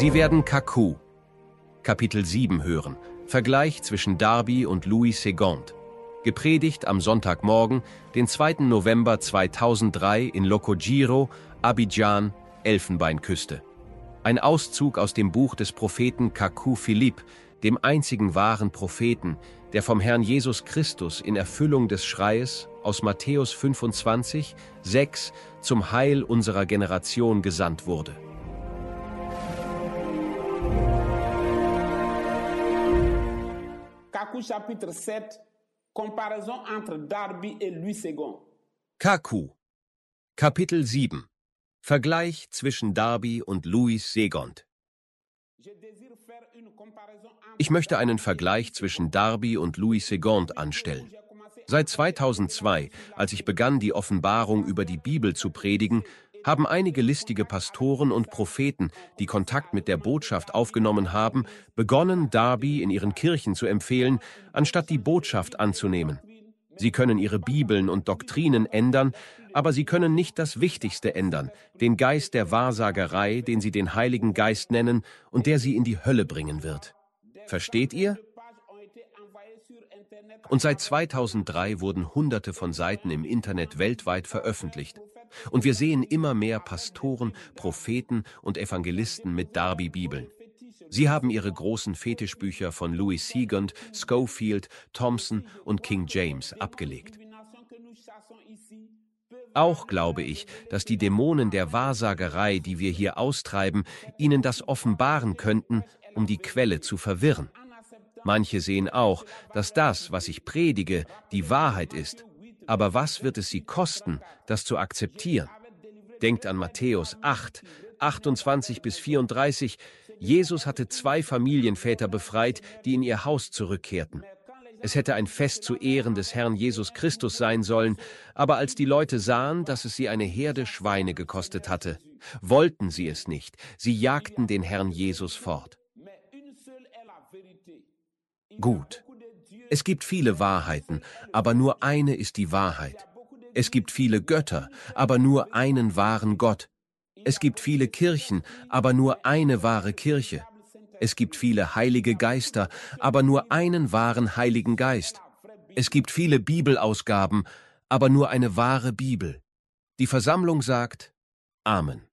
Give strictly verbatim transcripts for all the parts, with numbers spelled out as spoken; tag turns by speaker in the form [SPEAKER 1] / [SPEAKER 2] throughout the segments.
[SPEAKER 1] Sie werden Kaku, Kapitel sieben hören, Vergleich zwischen Darby und Louis Segond. Gepredigt am Sonntagmorgen, den zweiten November zweitausenddrei in Lokojiro, Abidjan, Elfenbeinküste. Ein Auszug aus dem Buch des Propheten Kaku Philipp, dem einzigen wahren Propheten, der vom Herrn Jesus Christus in Erfüllung des Schreies aus Matthäus fünfundzwanzig, sechs zum Heil unserer Generation gesandt wurde.
[SPEAKER 2] Kaku chapitre sept, Comparaison entre Darby et Louis Segond.
[SPEAKER 1] Kaku, Kapitel sieben, Vergleich zwischen Darby und Louis Segond. Ich möchte einen Vergleich zwischen Darby und Louis Segond anstellen. Seit zweitausendzwei, als ich begann, die Offenbarung über die Bibel zu predigen, haben einige listige Pastoren und Propheten, die Kontakt mit der Botschaft aufgenommen haben, begonnen, Darby in ihren Kirchen zu empfehlen, anstatt die Botschaft anzunehmen. Sie können ihre Bibeln und Doktrinen ändern, aber sie können nicht das Wichtigste ändern, den Geist der Wahrsagerei, den sie den Heiligen Geist nennen und der sie in die Hölle bringen wird. Versteht ihr? Und seit zweitausenddrei wurden Hunderte von Seiten im Internet weltweit veröffentlicht. Und wir sehen immer mehr Pastoren, Propheten und Evangelisten mit Darby-Bibeln. Sie haben ihre großen Fetischbücher von Louis Segond, Scofield, Thompson und King James abgelegt. Auch glaube ich, dass die Dämonen der Wahrsagerei, die wir hier austreiben, ihnen das offenbaren könnten, um die Quelle zu verwirren. Manche sehen auch, dass das, was ich predige, die Wahrheit ist. Aber was wird es sie kosten, das zu akzeptieren? Denkt an Matthäus acht, achtundzwanzig bis vierunddreißig. Jesus hatte zwei Familienväter befreit, die in ihr Haus zurückkehrten. Es hätte ein Fest zu Ehren des Herrn Jesus Christus sein sollen, aber als die Leute sahen, dass es sie eine Herde Schweine gekostet hatte, wollten sie es nicht. Sie jagten den Herrn Jesus fort. Gut. Es gibt viele Wahrheiten, aber nur eine ist die Wahrheit. Es gibt viele Götter, aber nur einen wahren Gott. Es gibt viele Kirchen, aber nur eine wahre Kirche. Es gibt viele heilige Geister, aber nur einen wahren Heiligen Geist. Es gibt viele Bibelausgaben, aber nur eine wahre Bibel. Die Versammlung sagt Amen.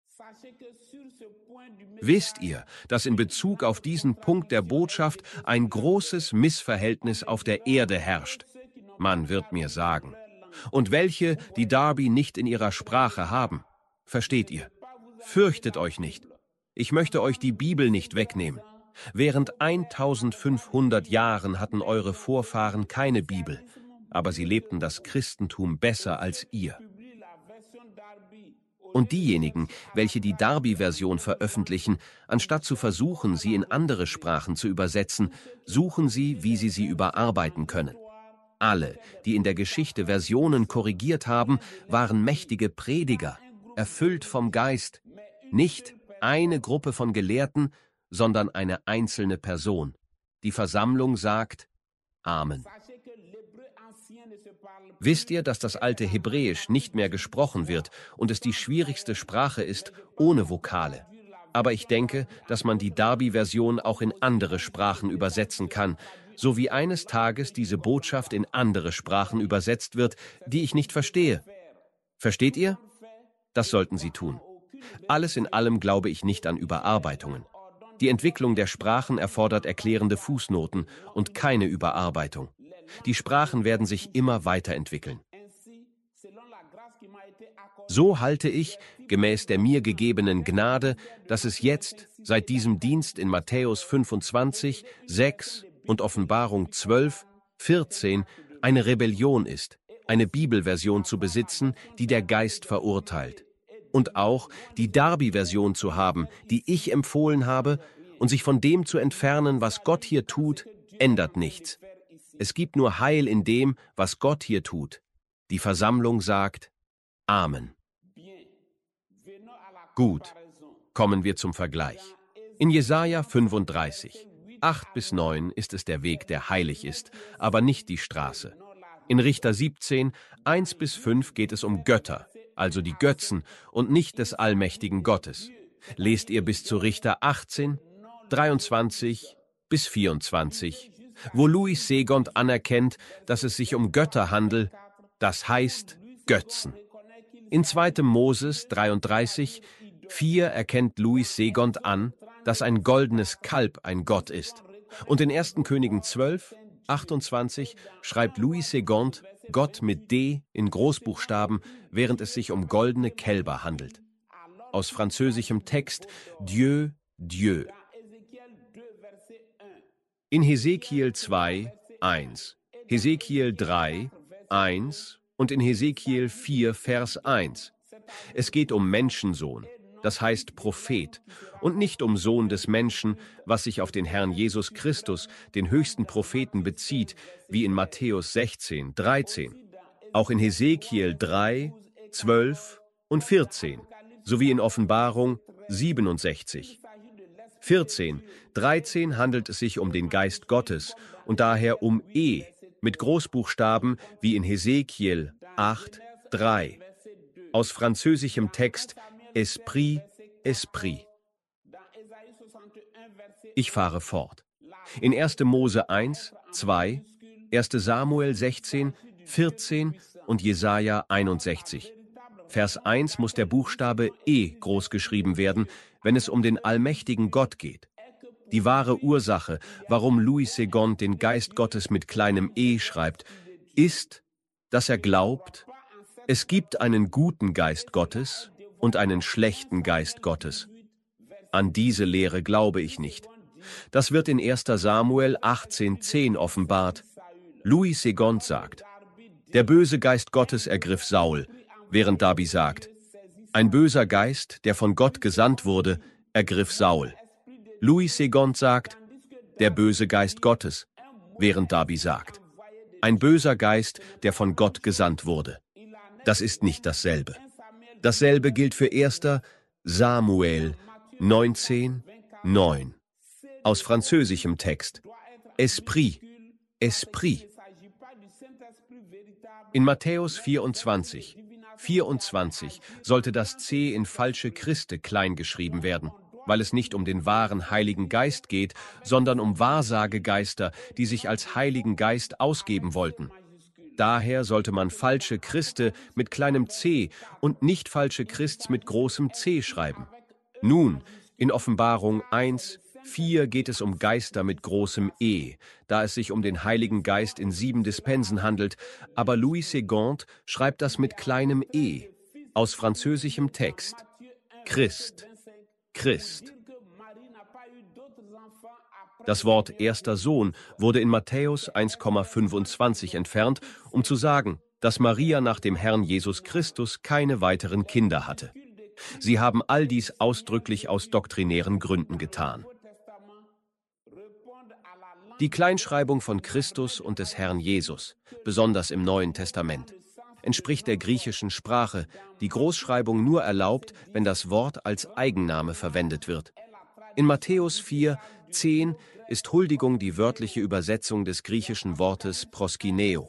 [SPEAKER 1] Wisst ihr, dass in Bezug auf diesen Punkt der Botschaft ein großes Missverhältnis auf der Erde herrscht? Man wird mir sagen. Und welche, die Darby nicht in ihrer Sprache haben? Versteht ihr? Fürchtet euch nicht. Ich möchte euch die Bibel nicht wegnehmen. Während eintausendfünfhundert Jahren hatten eure Vorfahren keine Bibel, aber sie lebten das Christentum besser als ihr. Und diejenigen, welche die Darby-Version veröffentlichen, anstatt zu versuchen, sie in andere Sprachen zu übersetzen, suchen sie, wie sie sie überarbeiten können. Alle, die in der Geschichte Versionen korrigiert haben, waren mächtige Prediger, erfüllt vom Geist. Nicht eine Gruppe von Gelehrten, sondern eine einzelne Person. Die Versammlung sagt Amen. Wisst ihr, dass das alte Hebräisch nicht mehr gesprochen wird und es die schwierigste Sprache ist, ohne Vokale? Aber ich denke, dass man die Darby-Version auch in andere Sprachen übersetzen kann, so wie eines Tages diese Botschaft in andere Sprachen übersetzt wird, die ich nicht verstehe. Versteht ihr? Das sollten Sie tun. Alles in allem glaube ich nicht an Überarbeitungen. Die Entwicklung der Sprachen erfordert erklärende Fußnoten und keine Überarbeitung. Die Sprachen werden sich immer weiterentwickeln. So halte ich, gemäß der mir gegebenen Gnade, dass es jetzt, seit diesem Dienst in Matthäus fünfundzwanzig, sechs und Offenbarung zwölf, vierzehn, eine Rebellion ist, eine Bibelversion zu besitzen, die der Geist verurteilt. Und auch die Darby-Version zu haben, die ich empfohlen habe, und sich von dem zu entfernen, was Gott hier tut, ändert nichts. Es gibt nur Heil in dem, was Gott hier tut. Die Versammlung sagt Amen. Gut, kommen wir zum Vergleich. In Jesaja fünfunddreißig, acht bis neun ist es der Weg, der heilig ist, aber nicht die Straße. In Richter siebzehn, eins bis fünf geht es um Götter, also die Götzen und nicht des allmächtigen Gottes. Lest ihr bis zu Richter achtzehn, dreiundzwanzig bis vierundzwanzig, wo Louis Segond anerkennt, dass es sich um Götter handelt, das heißt Götzen. In zweiten Moses dreiunddreißig, vier erkennt Louis Segond an, dass ein goldenes Kalb ein Gott ist. Und in ersten Königen zwölf, achtundzwanzig schreibt Louis Segond Gott mit D in Großbuchstaben, während es sich um goldene Kälber handelt. Aus französischem Text Dieu, Dieu. In Hesekiel zwei, eins, Hesekiel drei, eins und in Hesekiel vier, Vers eins. Es geht um Menschensohn, das heißt Prophet, und nicht um Sohn des Menschen, was sich auf den Herrn Jesus Christus, den höchsten Propheten, bezieht, wie in Matthäus sechzehn, dreizehn. Auch in Hesekiel drei, zwölf und vierzehn, sowie in Offenbarung siebenundsechzig. vierzehn, dreizehn handelt es sich um den Geist Gottes und daher um E mit Großbuchstaben wie in Hesekiel acht, drei. Aus französischem Text Esprit, Esprit. Ich fahre fort. In ersten Mose eins, zwei, ersten Samuel sechzehn, vierzehn und Jesaja einundsechzig. Vers eins muss der Buchstabe E großgeschrieben werden, wenn es um den allmächtigen Gott geht. Die wahre Ursache, warum Louis Segond den Geist Gottes mit kleinem e schreibt, ist, dass er glaubt, es gibt einen guten Geist Gottes und einen schlechten Geist Gottes. An diese Lehre glaube ich nicht. Das wird in ersten Samuel achtzehn, zehn offenbart. Louis Segond sagt, der böse Geist Gottes ergriff Saul, während Darby sagt, ein böser Geist, der von Gott gesandt wurde, ergriff Saul. Louis Segond sagt, der böse Geist Gottes, während Darby sagt, ein böser Geist, der von Gott gesandt wurde. Das ist nicht dasselbe. Dasselbe gilt für ersten Samuel neunzehn, neun. Aus französischem Text. Esprit, Esprit. In Matthäus vierundzwanzig, vierundzwanzig sollte das C in falsche Christe klein geschrieben werden, weil es nicht um den wahren Heiligen Geist geht, sondern um Wahrsagegeister, die sich als Heiligen Geist ausgeben wollten. Daher sollte man falsche Christe mit kleinem c und nicht falsche Christs mit großem C schreiben. Nun, in Offenbarung eins, vier geht es um Geister mit großem E, da es sich um den Heiligen Geist in sieben Dispensen handelt, aber Louis Segond schreibt das mit kleinem e, aus französischem Text. Christ, Christ. Das Wort erster Sohn wurde in Matthäus eins Komma fünfundzwanzig entfernt, um zu sagen, dass Maria nach dem Herrn Jesus Christus keine weiteren Kinder hatte. Sie haben all dies ausdrücklich aus doktrinären Gründen getan. Die Kleinschreibung von Christus und des Herrn Jesus, besonders im Neuen Testament, entspricht der griechischen Sprache, die Großschreibung nur erlaubt, wenn das Wort als Eigenname verwendet wird. In Matthäus vier, zehn ist Huldigung die wörtliche Übersetzung des griechischen Wortes proskineo.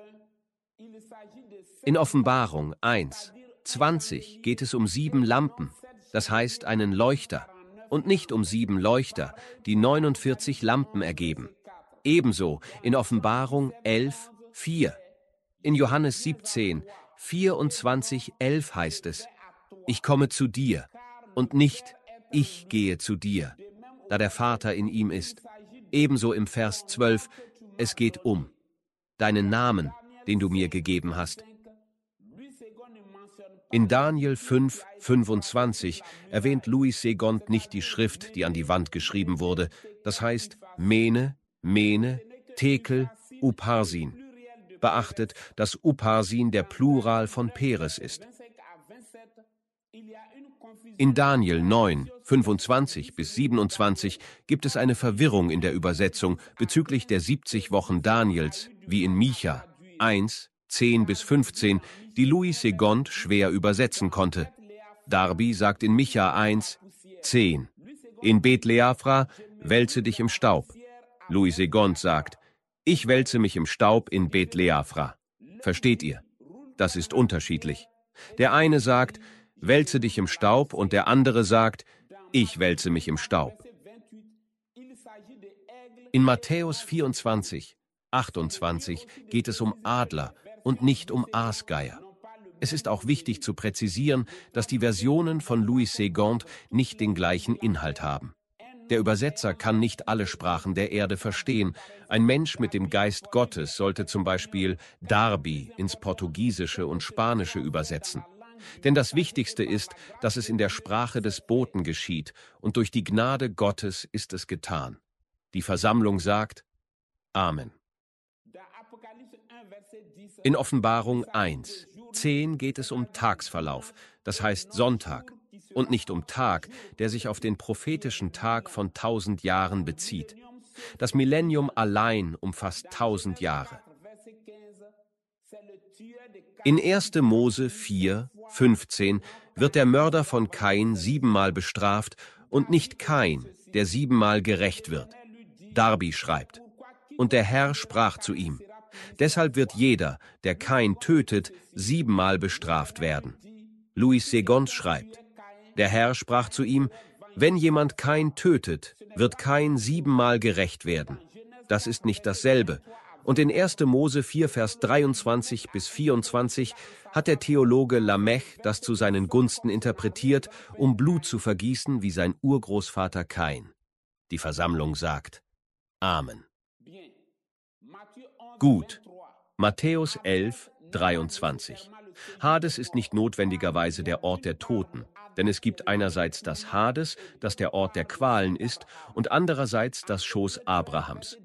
[SPEAKER 1] In Offenbarung eins, zwanzig geht es um sieben Lampen, das heißt einen Leuchter, und nicht um sieben Leuchter, die neunundvierzig Lampen ergeben. Ebenso in Offenbarung elf, vier. In Johannes siebzehn, vierundzwanzig, elf heißt es, ich komme zu dir und nicht ich gehe zu dir, da der Vater in ihm ist. Ebenso im Vers zwölf, es geht um deinen Namen, den du mir gegeben hast. In Daniel fünf, fünfundzwanzig erwähnt Louis Segond nicht die Schrift, die an die Wand geschrieben wurde, das heißt Mene, Mene, Tekel, Upharsin. Beachtet, dass Upharsin der Plural von Peres ist. In Daniel neun, fünfundzwanzig bis siebenundzwanzig gibt es eine Verwirrung in der Übersetzung bezüglich der siebzig Wochen Daniels, wie in Micha eins, zehn bis fünfzehn, die Louis Segond schwer übersetzen konnte. Darby sagt in Micha eins, zehn, in Bet-Leafra wälze dich im Staub. Louis Segond sagt, ich wälze mich im Staub in Bet-Leafra. Versteht ihr? Das ist unterschiedlich. Der eine sagt, wälze dich im Staub, und der andere sagt, ich wälze mich im Staub. In Matthäus vierundzwanzig, achtundzwanzig geht es um Adler und nicht um Aasgeier. Es ist auch wichtig zu präzisieren, dass die Versionen von Louis Segond nicht den gleichen Inhalt haben. Der Übersetzer kann nicht alle Sprachen der Erde verstehen. Ein Mensch mit dem Geist Gottes sollte zum Beispiel Darby ins Portugiesische und Spanische übersetzen. Denn das Wichtigste ist, dass es in der Sprache des Boten geschieht, und durch die Gnade Gottes ist es getan. Die Versammlung sagt Amen. In Offenbarung eins, zehn geht es um Tagsverlauf, das heißt Sonntag, und nicht um Tag, der sich auf den prophetischen Tag von tausend Jahren bezieht. Das Millennium allein umfasst tausend Jahre. In erster Mose vier, fünfzehn wird der Mörder von Kain siebenmal bestraft und nicht Kain, der siebenmal gerächt wird. Darby schreibt: Und der Herr sprach zu ihm: Deshalb wird jeder, der Kain tötet, siebenmal bestraft werden. Louis Segond schreibt: Der Herr sprach zu ihm: Wenn jemand Kain tötet, wird Kain siebenmal gerächt werden. Das ist nicht dasselbe. Und in erster Mose vier, Vers dreiundzwanzig bis vierundzwanzig hat der Theologe Lamech das zu seinen Gunsten interpretiert, um Blut zu vergießen wie sein Urgroßvater Kain. Die Versammlung sagt Amen. Gut. Matthäus elf, dreiundzwanzig. Hades ist nicht notwendigerweise der Ort der Toten, denn es gibt einerseits das Hades, das der Ort der Qualen ist, und andererseits das Schoß Abrahams.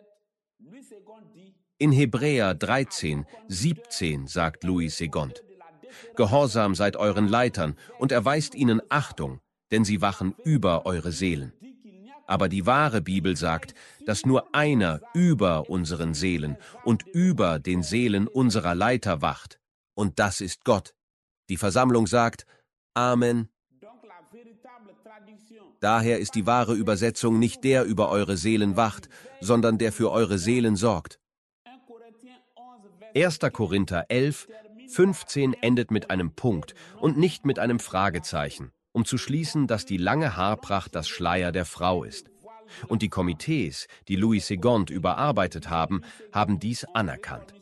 [SPEAKER 1] In Hebräer dreizehn, siebzehn sagt Louis Segond: Gehorsam seid euren Leitern und erweist ihnen Achtung, denn sie wachen über eure Seelen. Aber die wahre Bibel sagt, dass nur einer über unseren Seelen und über den Seelen unserer Leiter wacht, und das ist Gott. Die Versammlung sagt Amen. Daher ist die wahre Übersetzung nicht der über eure Seelen wacht, sondern der für eure Seelen sorgt. erster Korinther elf, fünfzehn endet mit einem Punkt und nicht mit einem Fragezeichen, um zu schließen, dass die lange Haarpracht das Schleier der Frau ist. Und die Komitees, die Louis Segond überarbeitet haben, haben dies anerkannt.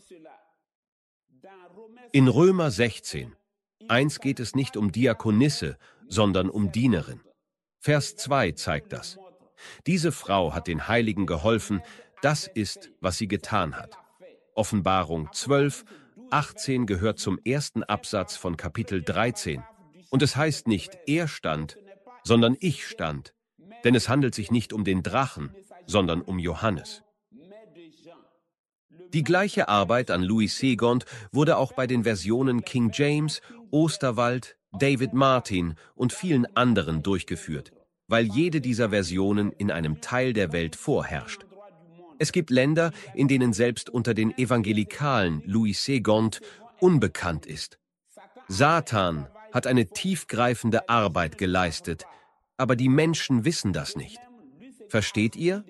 [SPEAKER 1] In Römer sechzehn, eins geht es nicht um Diakonisse, sondern um Dienerin. Vers zwei zeigt das. Diese Frau hat den Heiligen geholfen, das ist, was sie getan hat. Offenbarung zwölf, achtzehn gehört zum ersten Absatz von Kapitel dreizehn. Und es heißt nicht, er stand, sondern ich stand, denn es handelt sich nicht um den Drachen, sondern um Johannes. Die gleiche Arbeit an Louis Segond wurde auch bei den Versionen King James, Osterwald, David Martin und vielen anderen durchgeführt, weil jede dieser Versionen in einem Teil der Welt vorherrscht. Es gibt Länder, in denen selbst unter den Evangelikalen Louis Segond unbekannt ist. Satan hat eine tiefgreifende Arbeit geleistet, aber die Menschen wissen das nicht. Versteht ihr?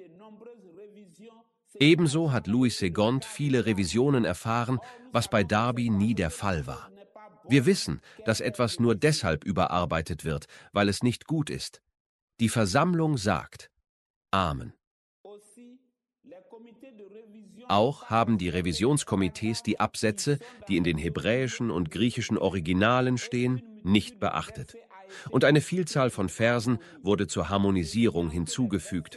[SPEAKER 1] Ebenso hat Louis Segond viele Revisionen erfahren, was bei Darby nie der Fall war. Wir wissen, dass etwas nur deshalb überarbeitet wird, weil es nicht gut ist. Die Versammlung sagt Amen. Auch haben die Revisionskomitees die Absätze, die in den hebräischen und griechischen Originalen stehen, nicht beachtet. Und eine Vielzahl von Versen wurde zur Harmonisierung hinzugefügt.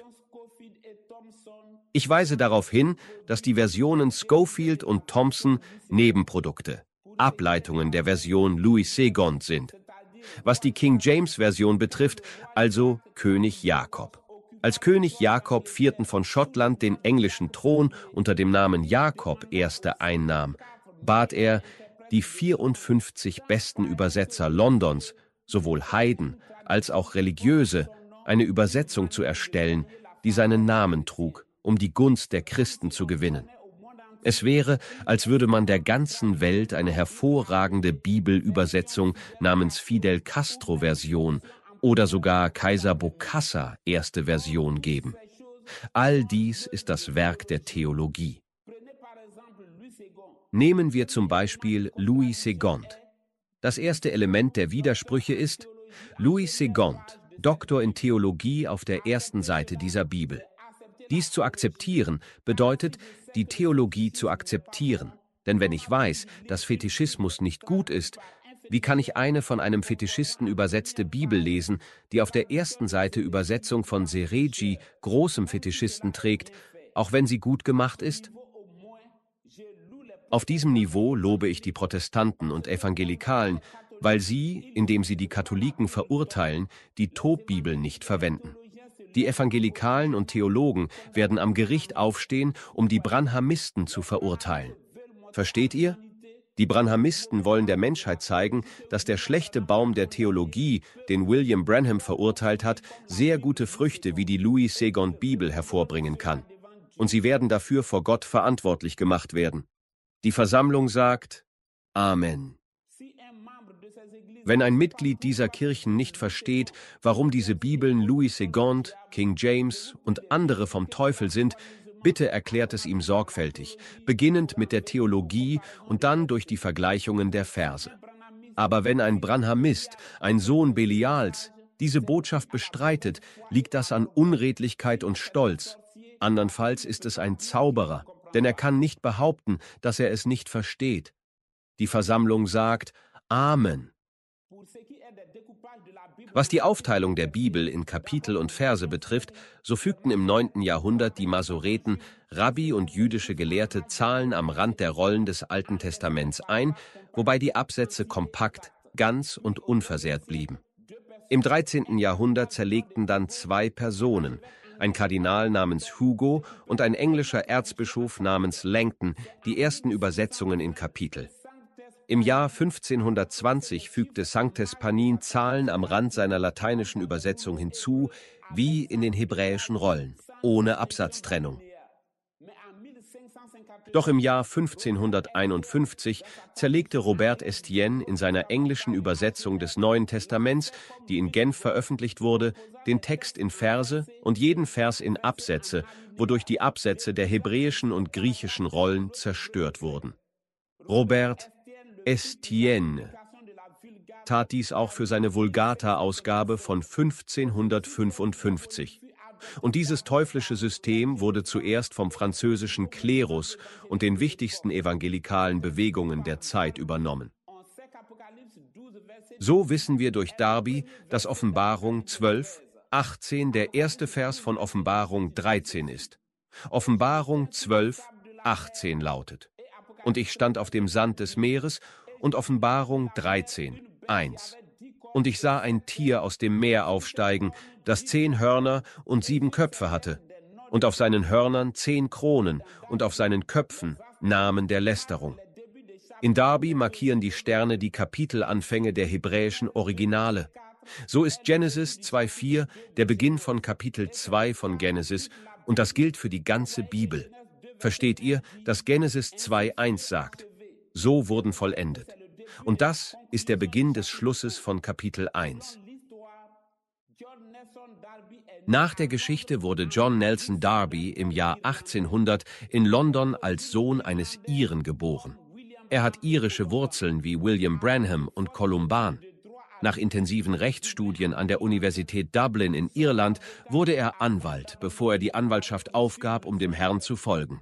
[SPEAKER 1] Ich weise darauf hin, dass die Versionen Scofield und Thompson Nebenprodukte, Ableitungen der Version Louis Segond sind. Was die King James Version betrifft, also König Jakob. Als König Jakob vierten von Schottland den englischen Thron unter dem Namen Jakob Erster einnahm, bat er die vierundfünfzig besten Übersetzer Londons, sowohl Heiden als auch Religiöse, eine Übersetzung zu erstellen, die seinen Namen trug, um die Gunst der Christen zu gewinnen. Es wäre, als würde man der ganzen Welt eine hervorragende Bibelübersetzung namens Fidel Castro Version oder sogar Kaiser Bokassa erste Version geben. All dies ist das Werk der Theologie. Nehmen wir zum Beispiel Louis Segond. Das erste Element der Widersprüche ist, Louis Segond, Doktor in Theologie auf der ersten Seite dieser Bibel. Dies zu akzeptieren bedeutet, die Theologie zu akzeptieren. Denn wenn ich weiß, dass Fetischismus nicht gut ist, wie kann ich eine von einem Fetischisten übersetzte Bibel lesen, die auf der ersten Seite Übersetzung von Seregi, großem Fetischisten, trägt, auch wenn sie gut gemacht ist? Auf diesem Niveau lobe ich die Protestanten und Evangelikalen, weil sie, indem sie die Katholiken verurteilen, die Tobbibel nicht verwenden. Die Evangelikalen und Theologen werden am Gericht aufstehen, um die Branhamisten zu verurteilen. Versteht ihr? Die Branhamisten wollen der Menschheit zeigen, dass der schlechte Baum der Theologie, den William Branham verurteilt hat, sehr gute Früchte wie die Louis Segond Bibel hervorbringen kann. Und sie werden dafür vor Gott verantwortlich gemacht werden. Die Versammlung sagt Amen. Wenn ein Mitglied dieser Kirchen nicht versteht, warum diese Bibeln Louis Segond, King James und andere vom Teufel sind, bitte erklärt es ihm sorgfältig, beginnend mit der Theologie und dann durch die Vergleichungen der Verse. Aber wenn ein Branhamist, ein Sohn Belials, diese Botschaft bestreitet, liegt das an Unredlichkeit und Stolz. Andernfalls ist es ein Zauberer, denn er kann nicht behaupten, dass er es nicht versteht. Die Versammlung sagt Amen. Was die Aufteilung der Bibel in Kapitel und Verse betrifft, so fügten im neunten Jahrhundert die Masoreten, Rabbi und jüdische Gelehrte Zahlen am Rand der Rollen des Alten Testaments ein, wobei die Absätze kompakt, ganz und unversehrt blieben. Im dreizehnten Jahrhundert zerlegten dann zwei Personen, ein Kardinal namens Hugo und ein englischer Erzbischof namens Langton, die ersten Übersetzungen in Kapitel. Im Jahr fünfzehnhundertzwanzig fügte Sanctes Panin Zahlen am Rand seiner lateinischen Übersetzung hinzu, wie in den hebräischen Rollen, ohne Absatztrennung. Doch im Jahr fünfzehnhunderteinundfünfzig zerlegte Robert Estienne in seiner englischen Übersetzung des Neuen Testaments, die in Genf veröffentlicht wurde, den Text in Verse und jeden Vers in Absätze, wodurch die Absätze der hebräischen und griechischen Rollen zerstört wurden. Robert Estienne tat dies auch für seine Vulgata-Ausgabe von fünfzehnhundertfünfundfünfzig. Und dieses teuflische System wurde zuerst vom französischen Klerus und den wichtigsten evangelikalen Bewegungen der Zeit übernommen. So wissen wir durch Darby, dass Offenbarung zwölf, achtzehn der erste Vers von Offenbarung dreizehn ist. Offenbarung zwölf, achtzehn lautet: Und ich stand auf dem Sand des Meeres, und Offenbarung dreizehn, eins. Und ich sah ein Tier aus dem Meer aufsteigen, das zehn Hörner und sieben Köpfe hatte, und auf seinen Hörnern zehn Kronen und auf seinen Köpfen Namen der Lästerung. In Darby markieren die Sterne die Kapitelanfänge der hebräischen Originale. So ist Genesis zwei vier der Beginn von Kapitel zwei von Genesis, und das gilt für die ganze Bibel. Versteht ihr, dass Genesis zwei eins sagt: So wurden vollendet. Und das ist der Beginn des Schlusses von Kapitel eins. Nach der Geschichte wurde John Nelson Darby im Jahr achtzehnhundert in London als Sohn eines Iren geboren. Er hat irische Wurzeln wie William Branham und Columban. Nach intensiven Rechtsstudien an der Universität Dublin in Irland wurde er Anwalt, bevor er die Anwaltschaft aufgab, um dem Herrn zu folgen.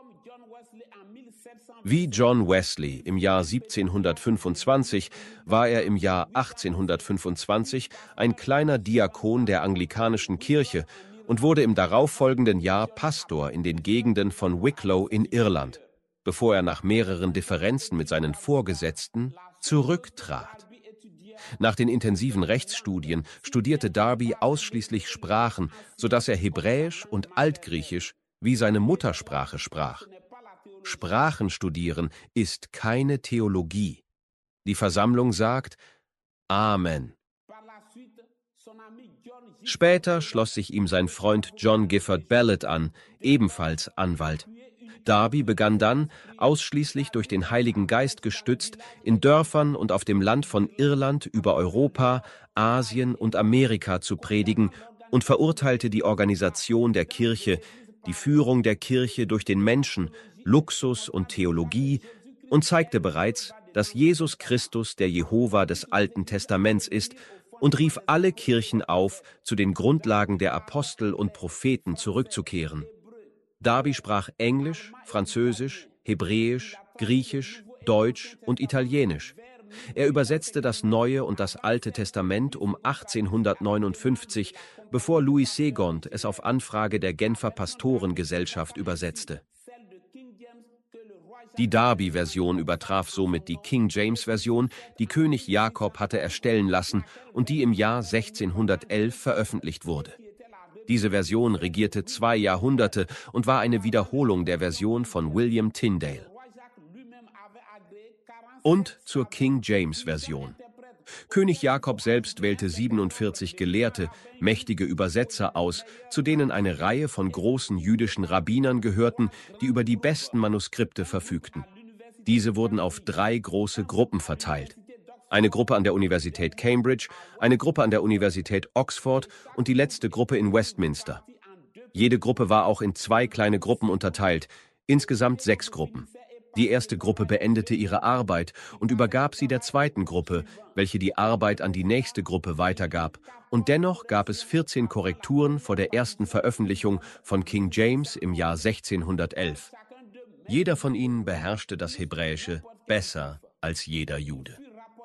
[SPEAKER 1] Wie John Wesley im Jahr siebzehnhundertfünfundzwanzig war er im Jahr achtzehnhundertfünfundzwanzig ein kleiner Diakon der anglikanischen Kirche und wurde im darauffolgenden Jahr Pastor in den Gegenden von Wicklow in Irland, bevor er nach mehreren Differenzen mit seinen Vorgesetzten zurücktrat. Nach den intensiven Rechtsstudien studierte Darby ausschließlich Sprachen, sodass er Hebräisch und Altgriechisch wie seine Muttersprache sprach. Sprachen studieren ist keine Theologie. Die Versammlung sagt Amen. Später schloss sich ihm sein Freund John Gifford Ballard an, ebenfalls Anwalt. Darby begann dann, ausschließlich durch den Heiligen Geist gestützt, in Dörfern und auf dem Land von Irland über Europa, Asien und Amerika zu predigen und verurteilte die Organisation der Kirche, die Führung der Kirche durch den Menschen, Luxus und Theologie und zeigte bereits, dass Jesus Christus der Jehova des Alten Testaments ist und rief alle Kirchen auf, zu den Grundlagen der Apostel und Propheten zurückzukehren. Darby sprach Englisch, Französisch, Hebräisch, Griechisch, Deutsch und Italienisch. Er übersetzte das Neue und das Alte Testament um achtzehnhundertneunundfünfzig, bevor Louis Segond es auf Anfrage der Genfer Pastorengesellschaft übersetzte. Die Darby-Version übertraf somit die King James-Version, die König Jakob hatte erstellen lassen und die im Jahr sechzehnhundertelf veröffentlicht wurde. Diese Version regierte zwei Jahrhunderte und war eine Wiederholung der Version von William Tyndale. Und zur King James-Version. König Jakob selbst wählte siebenundvierzig Gelehrte, mächtige Übersetzer aus, zu denen eine Reihe von großen jüdischen Rabbinern gehörten, die über die besten Manuskripte verfügten. Diese wurden auf drei große Gruppen verteilt. Eine Gruppe an der Universität Cambridge, eine Gruppe an der Universität Oxford und die letzte Gruppe in Westminster. Jede Gruppe war auch in zwei kleine Gruppen unterteilt, insgesamt sechs Gruppen. Die erste Gruppe beendete ihre Arbeit und übergab sie der zweiten Gruppe, welche die Arbeit an die nächste Gruppe weitergab. Und dennoch gab es vierzehn Korrekturen vor der ersten Veröffentlichung von King James im Jahr sechzehnhundertelf. Jeder von ihnen beherrschte das Hebräische besser als jeder Jude.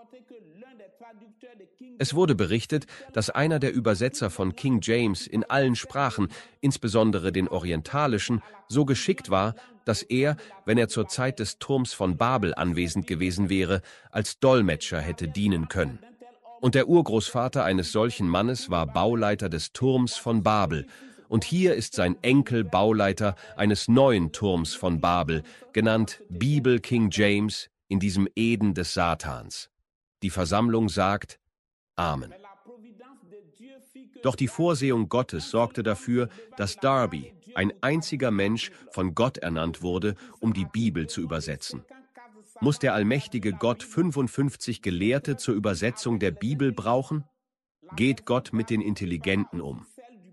[SPEAKER 1] Es wurde berichtet, dass einer der Übersetzer von King James in allen Sprachen, insbesondere den orientalischen, so geschickt war, dass er, wenn er zur Zeit des Turms von Babel anwesend gewesen wäre, als Dolmetscher hätte dienen können. Und der Urgroßvater eines solchen Mannes war Bauleiter des Turms von Babel. Und hier ist sein Enkel Bauleiter eines neuen Turms von Babel, genannt Bibel King James, in diesem Eden des Satans. Die Versammlung sagt Amen. Doch die Vorsehung Gottes sorgte dafür, dass Darby, ein einziger Mensch, von Gott ernannt wurde, um die Bibel zu übersetzen. Muss der allmächtige Gott fünfundfünfzig Gelehrte zur Übersetzung der Bibel brauchen? Geht Gott mit den Intelligenten um?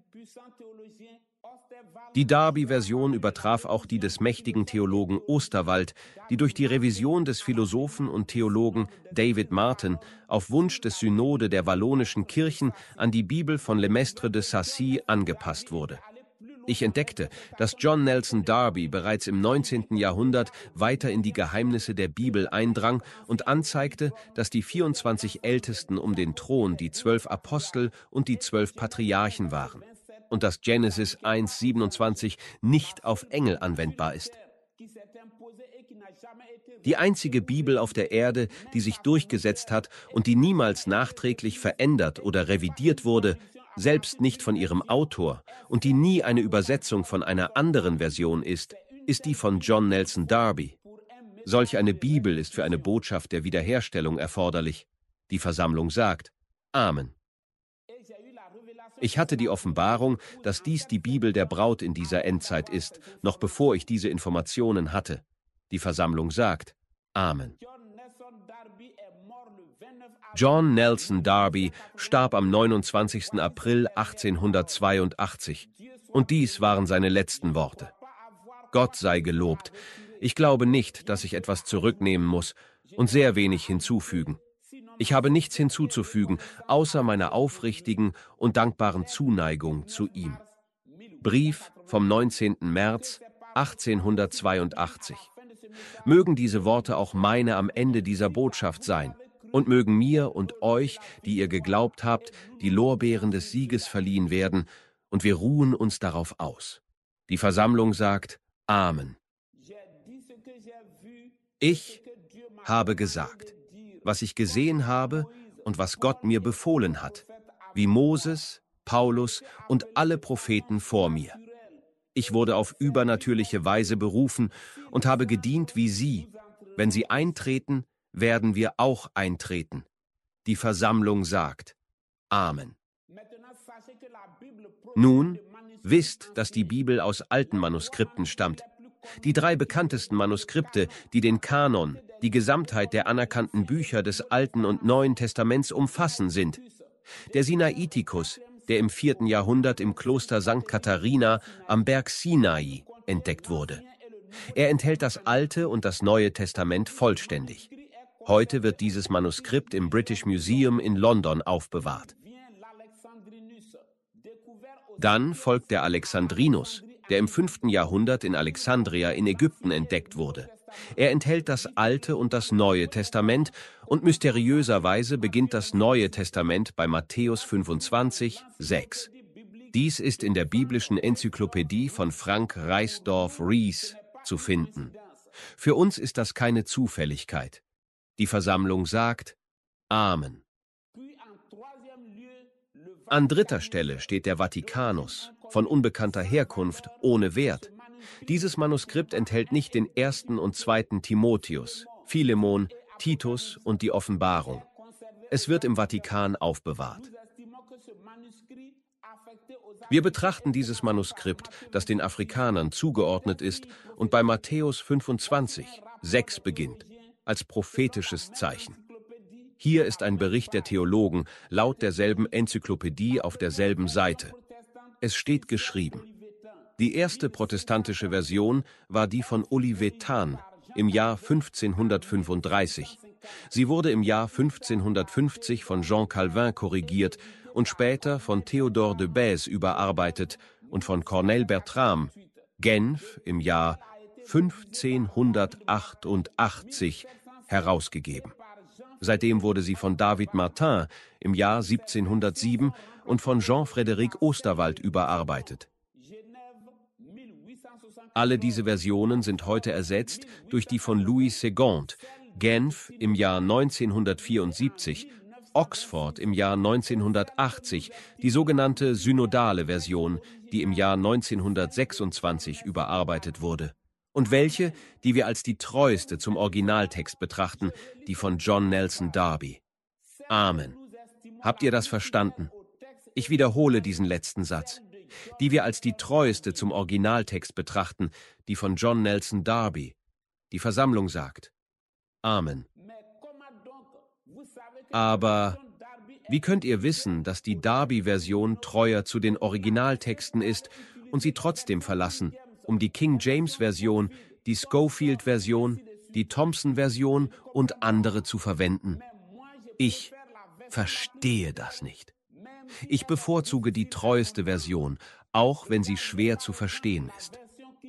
[SPEAKER 1] Die Darby-Version übertraf auch die des mächtigen Theologen Osterwald, die durch die Revision des Philosophen und Theologen David Martin auf Wunsch des Synode der wallonischen Kirchen an die Bibel von Le Maistre de Sacy angepasst wurde. Ich entdeckte, dass John Nelson Darby bereits im neunzehnten Jahrhundert weiter in die Geheimnisse der Bibel eindrang und anzeigte, dass die vierundzwanzig Ältesten um den Thron die zwölf Apostel und die zwölf Patriarchen waren. Und dass Genesis eins siebenundzwanzig nicht auf Engel anwendbar ist. Die einzige Bibel auf der Erde, die sich durchgesetzt hat und die niemals nachträglich verändert oder revidiert wurde, selbst nicht von ihrem Autor, und die nie eine Übersetzung von einer anderen Version ist, ist die von John Nelson Darby. Solch eine Bibel ist für eine Botschaft der Wiederherstellung erforderlich. Die Versammlung sagt Amen. Ich hatte die Offenbarung, dass dies die Bibel der Braut in dieser Endzeit ist, noch bevor ich diese Informationen hatte. Die Versammlung sagt Amen. John Nelson Darby starb am neunundzwanzigsten April achtzehnhundertzweiundachtzig. Und dies waren seine letzten Worte. Gott sei gelobt. Ich glaube nicht, dass ich etwas zurücknehmen muss und sehr wenig hinzufügen. Ich habe nichts hinzuzufügen, außer meiner aufrichtigen und dankbaren Zuneigung zu ihm. Brief vom neunzehnten März achtzehnhundertzweiundachtzig. Mögen diese Worte auch meine am Ende dieser Botschaft sein und mögen mir und euch, die ihr geglaubt habt, die Lorbeeren des Sieges verliehen werden und wir ruhen uns darauf aus. Die Versammlung sagt Amen. Ich habe gesagt, was ich gesehen habe und was Gott mir befohlen hat, wie Moses, Paulus und alle Propheten vor mir. Ich wurde auf übernatürliche Weise berufen und habe gedient wie sie. Wenn sie eintreten, werden wir auch eintreten. Die Versammlung sagt Amen. Nun, wisst, dass die Bibel aus alten Manuskripten stammt. Die drei bekanntesten Manuskripte, die den Kanon, die Gesamtheit der anerkannten Bücher des Alten und Neuen Testaments umfassen, sind der Sinaiticus, der im vierten Jahrhundert im Kloster Sankt Katharina am Berg Sinai entdeckt wurde. Er enthält das Alte und das Neue Testament vollständig. Heute wird dieses Manuskript im British Museum in London aufbewahrt. Dann folgt der Alexandrinus, der im fünften Jahrhundert in Alexandria in Ägypten entdeckt wurde. Er enthält das Alte und das Neue Testament und mysteriöserweise beginnt das Neue Testament bei Matthäus fünfundzwanzig, sechs. Dies ist in der biblischen Enzyklopädie von Frank Reisdorf-Ries zu finden. Für uns ist das keine Zufälligkeit. Die Versammlung sagt Amen. An dritter Stelle steht der Vatikanus, von unbekannter Herkunft, ohne Wert. Dieses Manuskript enthält nicht den ersten und zweiten Timotheus, Philemon, Titus und die Offenbarung. Es wird im Vatikan aufbewahrt. Wir betrachten dieses Manuskript, das den Afrikanern zugeordnet ist und bei Matthäus fünfundzwanzig, sechs beginnt, als prophetisches Zeichen. Hier ist ein Bericht der Theologen, laut derselben Enzyklopädie auf derselben Seite. Es steht geschrieben. Die erste protestantische Version war die von Olivet Tan im Jahr fünfzehnhundertfünfunddreißig. Sie wurde im Jahr fünfzehnhundertfünfzig von Jean Calvin korrigiert und später von Theodore de Bèze überarbeitet und von Corneille Bertram, Genf, im Jahr fünfzehnhundertachtundachtzig herausgegeben. Seitdem wurde sie von David Martin im Jahr siebzehnhundertsieben und von Jean-Frédéric Osterwald überarbeitet. Alle diese Versionen sind heute ersetzt durch die von Louis Segond, Genf im Jahr neunzehnhundertvierundsiebzig, Oxford im Jahr neunzehnhundertachtzig, die sogenannte synodale Version, die im Jahr neunzehnhundertsechsundzwanzig überarbeitet wurde. Und welche, die wir als die treueste zum Originaltext betrachten, die von John Nelson Darby. Amen. Habt ihr das verstanden? Ich wiederhole diesen letzten Satz. Die wir als die treueste zum Originaltext betrachten, die von John Nelson Darby. Die Versammlung sagt Amen. Aber wie könnt ihr wissen, dass die Darby-Version treuer zu den Originaltexten ist und sie trotzdem verlassen, um die King James-Version, die Scofield-Version, die Thompson-Version und andere zu verwenden? Ich verstehe das nicht. Ich bevorzuge die treueste Version, auch wenn sie schwer zu verstehen ist.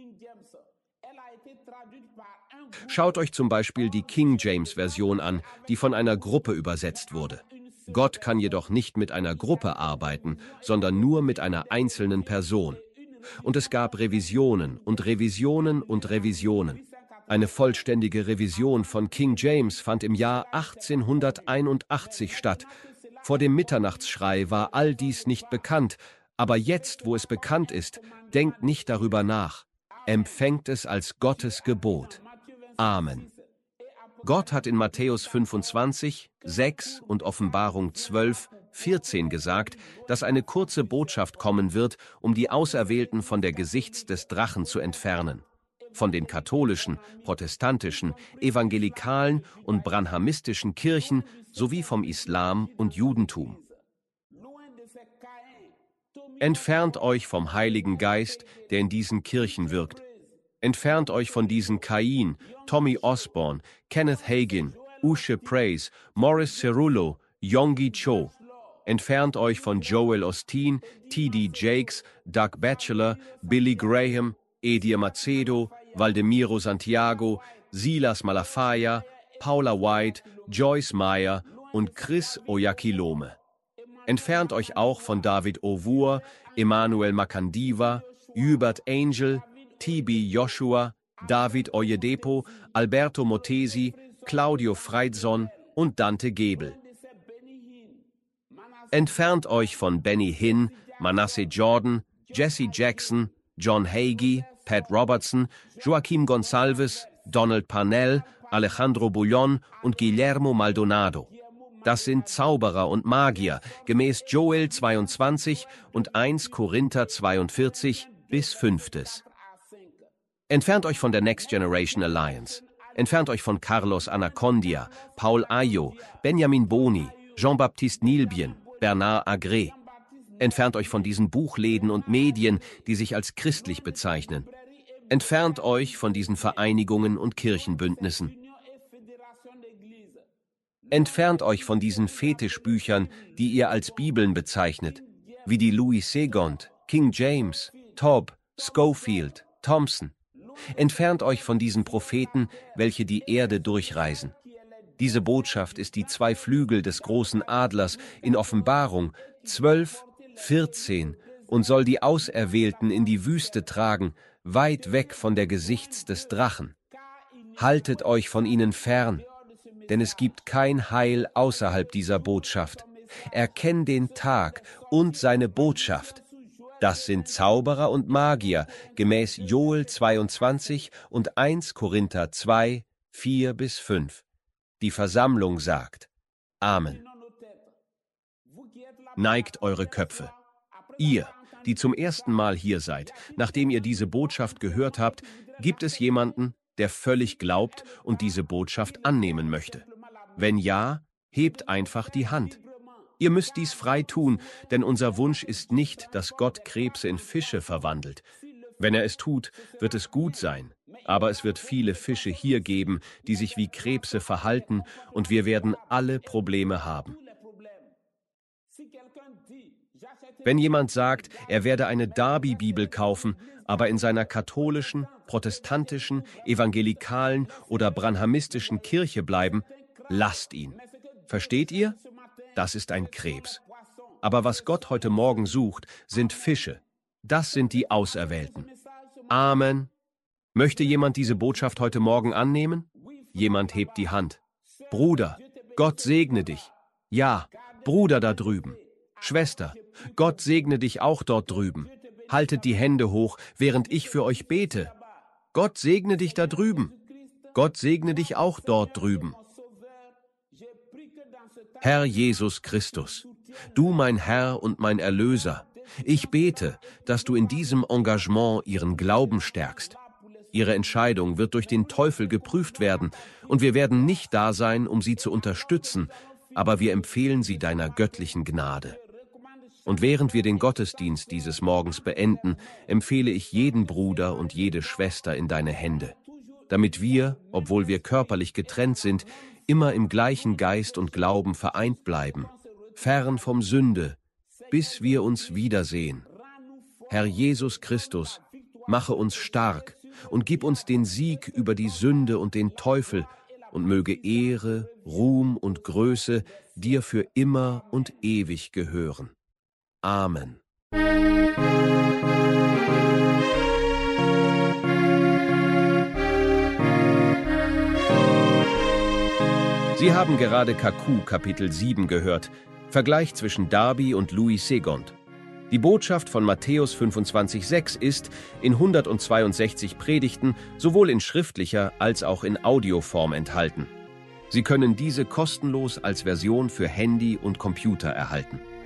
[SPEAKER 1] Schaut euch zum Beispiel die King James-Version an, die von einer Gruppe übersetzt wurde. Gott kann jedoch nicht mit einer Gruppe arbeiten, sondern nur mit einer einzelnen Person. Und es gab Revisionen und Revisionen und Revisionen. Eine vollständige Revision von King James fand im Jahr achtzehnhunderteinundachtzig statt. Vor dem Mitternachtsschrei war all dies nicht bekannt, aber jetzt, wo es bekannt ist, denkt nicht darüber nach. Empfängt es als Gottes Gebot. Amen. Gott hat in Matthäus fünfundzwanzig, sechs und Offenbarung zwölf, vierzehn gesagt, dass eine kurze Botschaft kommen wird, um die Auserwählten von der Gesichts des Drachen zu entfernen. Von den katholischen, protestantischen, evangelikalen und branhamistischen Kirchen sowie vom Islam und Judentum. Entfernt euch vom Heiligen Geist, der in diesen Kirchen wirkt. Entfernt euch von diesen Cain, Tommy Osborne, Kenneth Hagin, Ushe Praise, Morris Cerullo, Yonggi Cho. Entfernt euch von Joel Osteen, T D Jakes, Doug Batchelor, Billy Graham, Edir Macedo, Valdemiro Santiago, Silas Malafaia, Paula White, Joyce Meyer und Chris Oyakhilome. Entfernt euch auch von David Owour, Emmanuel Makandiwa, Hubert Angel, T B Joshua, David Oyedepo, Alberto Motesi, Claudio Freidson und Dante Gebel. Entfernt euch von Benny Hinn, Manasseh Jordan, Jesse Jackson, John Hagee, Pat Robertson, Joaquim Gonsalves, Donald Parnell, Alejandro Bullón und Guillermo Maldonado. Das sind Zauberer und Magier, gemäß Joel zweiundzwanzig und erster Korinther zweiundvierzig bis fünftes. Entfernt euch von der Next Generation Alliance. Entfernt euch von Carlos Anacondia, Paul Ayo, Benjamin Boni, Jean-Baptiste Nilbien, Bernard Agré. Entfernt euch von diesen Buchläden und Medien, die sich als christlich bezeichnen. Entfernt euch von diesen Vereinigungen und Kirchenbündnissen. Entfernt euch von diesen Fetischbüchern, die ihr als Bibeln bezeichnet, wie die Louis Segond, King James, Tob, Scofield, Thompson. Entfernt euch von diesen Propheten, welche die Erde durchreisen. Diese Botschaft ist die zwei Flügel des großen Adlers in Offenbarung zwölf, vierzehn und soll die Auserwählten in die Wüste tragen, weit weg von der Gesichts des Drachen. Haltet euch von ihnen fern, denn es gibt kein Heil außerhalb dieser Botschaft. Erkenn den Tag und seine Botschaft. Das sind Zauberer und Magier, gemäß Joel zweiundzwanzig und erster Korinther zwei, vier bis fünf. Die Versammlung sagt: Amen. Neigt eure Köpfe. Ihr, die zum ersten Mal hier seid, nachdem ihr diese Botschaft gehört habt, gibt es jemanden, der völlig glaubt und diese Botschaft annehmen möchte? Wenn ja, hebt einfach die Hand. Ihr müsst dies frei tun, denn unser Wunsch ist nicht, dass Gott Krebse in Fische verwandelt. Wenn er es tut, wird es gut sein, aber es wird viele Fische hier geben, die sich wie Krebse verhalten, und wir werden alle Probleme haben. Wenn jemand sagt, er werde eine Darby-Bibel kaufen, aber in seiner katholischen, protestantischen, evangelikalen oder branhamistischen Kirche bleiben, lasst ihn. Versteht ihr? Das ist ein Krebs. Aber was Gott heute Morgen sucht, sind Fische. Das sind die Auserwählten. Amen. Möchte jemand diese Botschaft heute Morgen annehmen? Jemand hebt die Hand. Bruder, Gott segne dich. Ja, Bruder da drüben. Schwester, Gott segne dich auch dort drüben. Haltet die Hände hoch, während ich für euch bete. Gott segne dich da drüben. Gott segne dich auch dort drüben. Herr Jesus Christus, du mein Herr und mein Erlöser, ich bete, dass du in diesem Engagement ihren Glauben stärkst. Ihre Entscheidung wird durch den Teufel geprüft werden, und wir werden nicht da sein, um sie zu unterstützen, aber wir empfehlen sie deiner göttlichen Gnade. Und während wir den Gottesdienst dieses Morgens beenden, empfehle ich jeden Bruder und jede Schwester in deine Hände, damit wir, obwohl wir körperlich getrennt sind, immer im gleichen Geist und Glauben vereint bleiben, fern vom Sünde, bis wir uns wiedersehen. Herr Jesus Christus, mache uns stark und gib uns den Sieg über die Sünde und den Teufel, und möge Ehre, Ruhm und Größe dir für immer und ewig gehören. Amen. Sie haben gerade Kaku Kapitel sieben gehört, Vergleich zwischen Darby und Louis Segond. Die Botschaft von Matthäus fünfundzwanzig sechs ist in hundertzweiundsechzig Predigten sowohl in schriftlicher als auch in Audioform enthalten. Sie können diese kostenlos als Version für Handy und Computer erhalten.